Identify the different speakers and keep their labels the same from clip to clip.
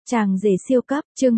Speaker 1: Chàng rể siêu cấp, chương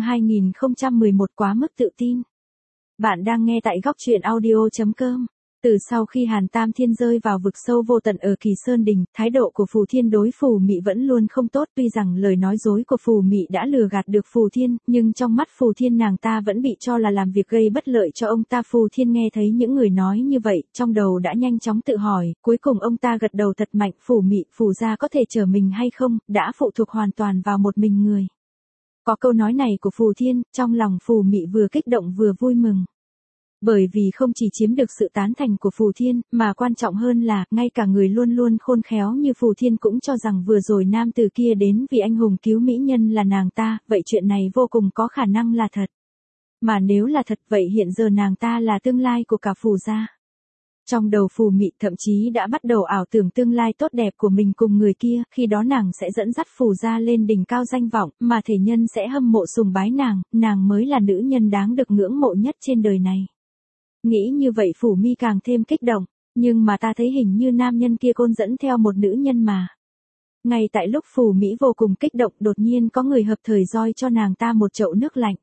Speaker 1: 2011 quá mức tự tin. Bạn đang nghe tại góc truyện audio.com. Từ sau khi Hàn Tam Thiên rơi vào vực sâu vô tận ở Kỳ Sơn Đình, thái độ của Phù Thiên đối Phù Mị vẫn luôn không tốt. Tuy rằng lời nói dối của Phù Mị đã lừa gạt được Phù Thiên, nhưng trong mắt Phù Thiên nàng ta vẫn bị cho là làm việc gây bất lợi cho ông ta. Phù Thiên nghe thấy những người nói như vậy, trong đầu đã nhanh chóng tự hỏi, cuối cùng ông ta gật đầu thật mạnh. Phù Mị, Phù gia có thể chở mình hay không, đã phụ thuộc hoàn toàn vào một mình người. Có câu nói này của Phù Thiên, trong lòng Phù Mị vừa kích động vừa vui mừng. Bởi vì không chỉ chiếm được sự tán thành của Phù Thiên, mà quan trọng hơn là, ngay cả người luôn luôn khôn khéo như Phù Thiên cũng cho rằng vừa rồi nam tử kia đến vì anh hùng cứu mỹ nhân là nàng ta, vậy chuyện này vô cùng có khả năng là thật. Mà nếu là thật vậy hiện giờ nàng ta là tương lai của cả Phù gia. Trong đầu Phù Mị thậm chí đã bắt đầu ảo tưởng tương lai tốt đẹp của mình cùng người kia, khi đó nàng sẽ dẫn dắt Phù gia lên đỉnh cao danh vọng, mà thể nhân sẽ hâm mộ sùng bái nàng mới là nữ nhân đáng được ngưỡng mộ nhất trên đời này. Nghĩ như vậy Phù Mị càng thêm kích động, nhưng mà ta thấy hình như nam nhân kia côn dẫn theo một nữ nhân mà. Ngay tại lúc Phù Mị vô cùng kích động đột nhiên có người hợp thời roi cho nàng ta một chậu nước lạnh.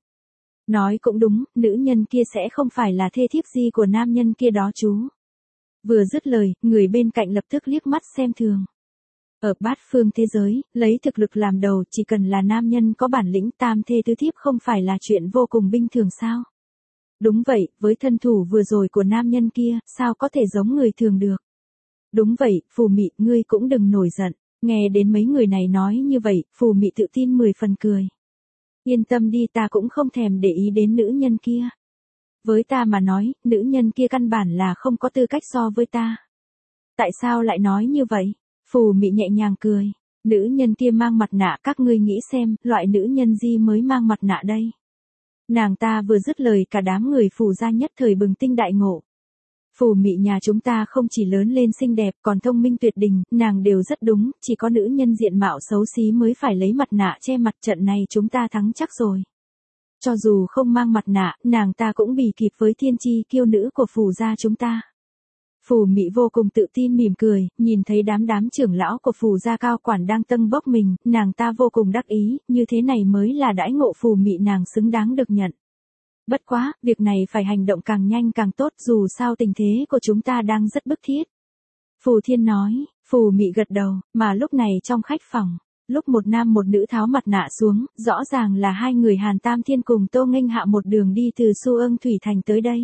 Speaker 1: Nói cũng đúng, nữ nhân kia sẽ không phải là thê thiếp gì của nam nhân kia đó chú. Vừa dứt lời, người bên cạnh lập tức liếc mắt xem thường. Ở bát phương thế giới, lấy thực lực làm đầu chỉ cần là nam nhân có bản lĩnh tam thê tứ thiếp không phải là chuyện vô cùng bình thường sao? Đúng vậy, với thân thủ vừa rồi của nam nhân kia, sao có thể giống người thường được? Đúng vậy, Phù Mị, ngươi cũng đừng nổi giận. Nghe đến mấy người này nói như vậy, Phù Mị tự tin 10 phần cười. Yên tâm đi, ta cũng không thèm để ý đến nữ nhân kia. Với ta mà nói, nữ nhân kia căn bản là không có tư cách so với ta. Tại sao lại nói như vậy? Phù Mị nhẹ nhàng cười. Nữ nhân kia mang mặt nạ, các ngươi nghĩ xem, loại nữ nhân gì mới mang mặt nạ đây? Nàng ta vừa dứt lời cả đám người Phù gia nhất thời bừng tinh đại ngộ. Phù Mị nhà chúng ta không chỉ lớn lên xinh đẹp còn thông minh tuyệt đình, nàng đều rất đúng, chỉ có nữ nhân diện mạo xấu xí mới phải lấy mặt nạ che mặt, trận này chúng ta thắng chắc rồi. Cho dù không mang mặt nạ, nàng ta cũng bì kịp với thiên chi kiêu nữ của Phù gia chúng ta. Phù Mị vô cùng tự tin mỉm cười, nhìn thấy đám trưởng lão của Phù gia cao quản đang tâng bốc mình, nàng ta vô cùng đắc ý, như thế này mới là đãi ngộ Phù Mị nàng xứng đáng được nhận. Bất quá, việc này phải hành động càng nhanh càng tốt, dù sao tình thế của chúng ta đang rất bức thiết. Phù Thiên nói. Phù Mị gật đầu, mà lúc này trong khách phòng, lúc một nam một nữ tháo mặt nạ xuống, rõ ràng là hai người Hàn Tam Thiên cùng Tô Nghênh Hạ một đường đi từ Xu Ưng Thủy Thành tới đây.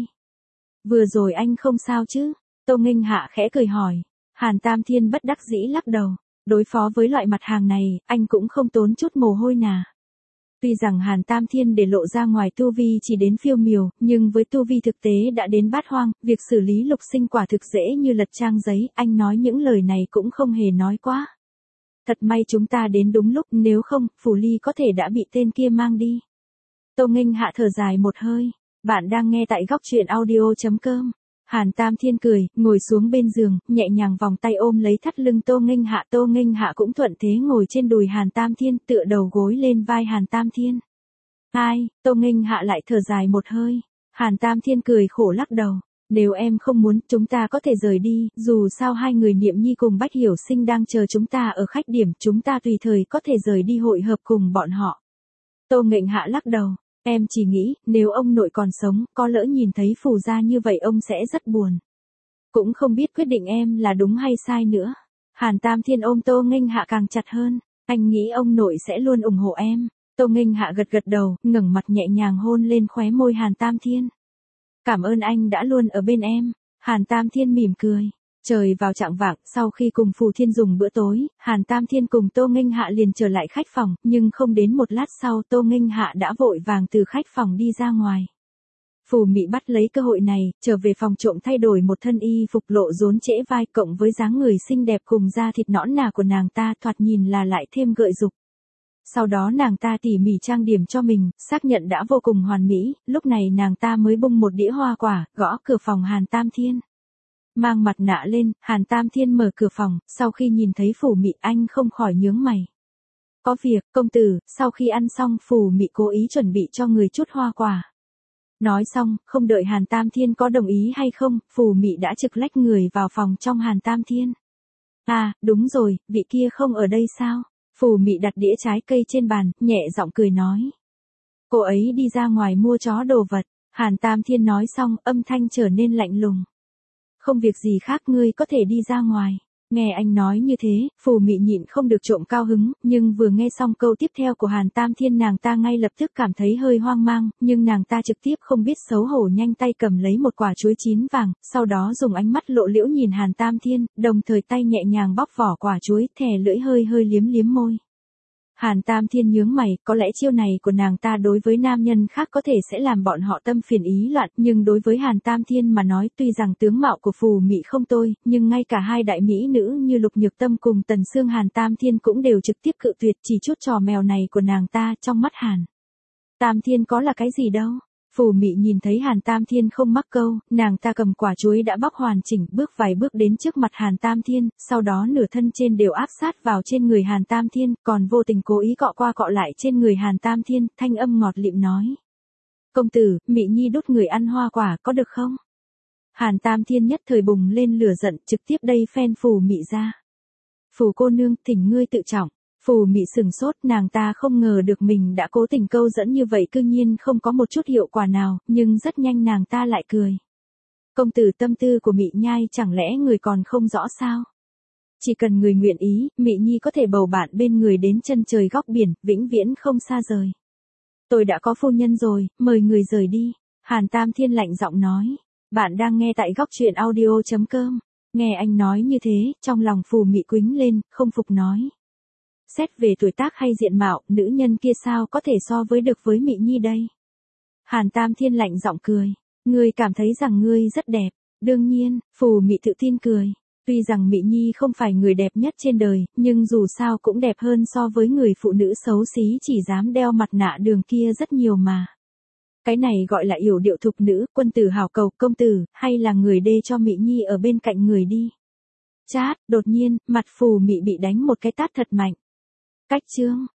Speaker 1: Vừa rồi anh không sao chứ? Tô Nghênh Hạ khẽ cười hỏi. Hàn Tam Thiên bất đắc dĩ lắc đầu, đối phó với loại mặt hàng này, anh cũng không tốn chút mồ hôi nào. Tuy rằng Hàn Tam Thiên để lộ ra ngoài tu vi chỉ đến phiêu miểu, nhưng với tu vi thực tế đã đến bát hoang, việc xử lý lục sinh quả thực dễ như lật trang giấy, anh nói những lời này cũng không hề nói quá. Thật may chúng ta đến đúng lúc, nếu không, Phù Ly có thể đã bị tên kia mang đi. Tô Nghênh Hạ thở dài một hơi. Bạn đang nghe tại góc truyện audio.com. Hàn Tam Thiên cười, ngồi xuống bên giường, nhẹ nhàng vòng tay ôm lấy thắt lưng Tô Nghênh Hạ. Tô Nghênh Hạ cũng thuận thế ngồi trên đùi Hàn Tam Thiên, tựa đầu gối lên vai Hàn Tam Thiên. Ai, Tô Nghênh Hạ lại thở dài một hơi. Hàn Tam Thiên cười khổ lắc đầu. Nếu em không muốn, chúng ta có thể rời đi, dù sao hai người Niệm Nhi cùng Bách Hiểu Sinh đang chờ chúng ta ở khách điểm, chúng ta tùy thời có thể rời đi hội hợp cùng bọn họ. Tô Nghênh Hạ lắc đầu. Em chỉ nghĩ, nếu ông nội còn sống, có lỡ nhìn thấy Phù gia như vậy ông sẽ rất buồn. Cũng không biết quyết định em là đúng hay sai nữa. Hàn Tam Thiên ôm Tô Nghênh Hạ càng chặt hơn. Anh nghĩ ông nội sẽ luôn ủng hộ em. Tô Nghênh Hạ gật gật đầu, ngẩng mặt nhẹ nhàng hôn lên khóe môi Hàn Tam Thiên. Cảm ơn anh đã luôn ở bên em. Hàn Tam Thiên mỉm cười. Trời vào chạng vạng, sau khi cùng Phù Thiên dùng bữa tối, Hàn Tam Thiên cùng Tô Nghênh Hạ liền trở lại khách phòng, nhưng không đến một lát sau Tô Nghênh Hạ đã vội vàng từ khách phòng đi ra ngoài. Phù Mị bắt lấy cơ hội này, trở về phòng trộm thay đổi một thân y phục lộ rốn trễ vai cộng với dáng người xinh đẹp cùng da thịt nõn nà của nàng ta thoạt nhìn là lại thêm gợi dục. Sau đó nàng ta tỉ mỉ trang điểm cho mình, xác nhận đã vô cùng hoàn mỹ, lúc này nàng ta mới bưng một đĩa hoa quả, gõ cửa phòng Hàn Tam Thiên. Mang mặt nạ lên, Hàn Tam Thiên mở cửa phòng, sau khi nhìn thấy Phù Mị anh không khỏi nhướng mày. Có việc, công tử, sau khi ăn xong Phù Mị cố ý chuẩn bị cho người chút hoa quả. Nói xong, không đợi Hàn Tam Thiên có đồng ý hay không, Phù Mị đã trực lách người vào phòng trong Hàn Tam Thiên. À, đúng rồi, vị kia không ở đây sao? Phù Mị đặt đĩa trái cây trên bàn, nhẹ giọng cười nói. Cô ấy đi ra ngoài mua chó đồ vật. Hàn Tam Thiên nói xong, âm thanh trở nên lạnh lùng. Không việc gì khác, ngươi có thể đi ra ngoài. Nghe anh nói như thế, Phù Mị nhịn không được trộm cao hứng, nhưng vừa nghe xong câu tiếp theo của Hàn Tam Thiên nàng ta ngay lập tức cảm thấy hơi hoang mang, nhưng nàng ta trực tiếp không biết xấu hổ nhanh tay cầm lấy một quả chuối chín vàng, sau đó dùng ánh mắt lộ liễu nhìn Hàn Tam Thiên, đồng thời tay nhẹ nhàng bóc vỏ quả chuối, thè lưỡi hơi hơi liếm liếm môi. Hàn Tam Thiên nhướng mày, có lẽ chiêu này của nàng ta đối với nam nhân khác có thể sẽ làm bọn họ tâm phiền ý loạn, nhưng đối với Hàn Tam Thiên mà nói tuy rằng tướng mạo của Phù Mị không tồi, nhưng ngay cả hai đại mỹ nữ như Lục Nhược Tâm cùng Tần Sương Hàn Tam Thiên cũng đều trực tiếp cự tuyệt, chỉ chút trò mèo này của nàng ta trong mắt Hàn Tam Thiên có là cái gì đâu. Phù Mị nhìn thấy Hàn Tam Thiên không mắc câu, nàng ta cầm quả chuối đã bóc hoàn chỉnh, bước vài bước đến trước mặt Hàn Tam Thiên, sau đó nửa thân trên đều áp sát vào trên người Hàn Tam Thiên, còn vô tình cố ý cọ qua cọ lại trên người Hàn Tam Thiên, thanh âm ngọt lịm nói. Công tử, Mị Nhi đút người ăn hoa quả có được không? Hàn Tam Thiên nhất thời bùng lên lửa giận, trực tiếp đây phen Phù Mị ra. Phù cô nương, thỉnh ngươi tự trọng. Phù Mị sừng sốt, nàng ta không ngờ được mình đã cố tình câu dẫn như vậy cư nhiên không có một chút hiệu quả nào, nhưng rất nhanh nàng ta lại cười. Công tử, tâm tư của Mị Nhai chẳng lẽ người còn không rõ sao? Chỉ cần người nguyện ý, Mị Nhi có thể bầu bạn bên người đến chân trời góc biển, vĩnh viễn không xa rời. Tôi đã có phu nhân rồi, mời người rời đi. Hàn Tam Thiên lạnh giọng nói. Bạn đang nghe tại góc truyện audio.com. Nghe anh nói như thế, trong lòng Phù Mị quĩnh lên, không phục nói. Xét về tuổi tác hay diện mạo, nữ nhân kia sao có thể so với được với Mị Nhi đây? Hàn Tam Thiên lạnh giọng cười. Ngươi cảm thấy rằng ngươi rất đẹp. Đương nhiên, Phù Mị tự tin cười. Tuy rằng Mị Nhi không phải người đẹp nhất trên đời, nhưng dù sao cũng đẹp hơn so với người phụ nữ xấu xí chỉ dám đeo mặt nạ đường kia rất nhiều mà. Cái này gọi là yểu điệu thục nữ, quân tử hảo cầu, công tử, hay là người đê cho Mị Nhi ở bên cạnh người đi. Chát, đột nhiên, mặt Phù Mị bị đánh một cái tát thật mạnh. Cách chương.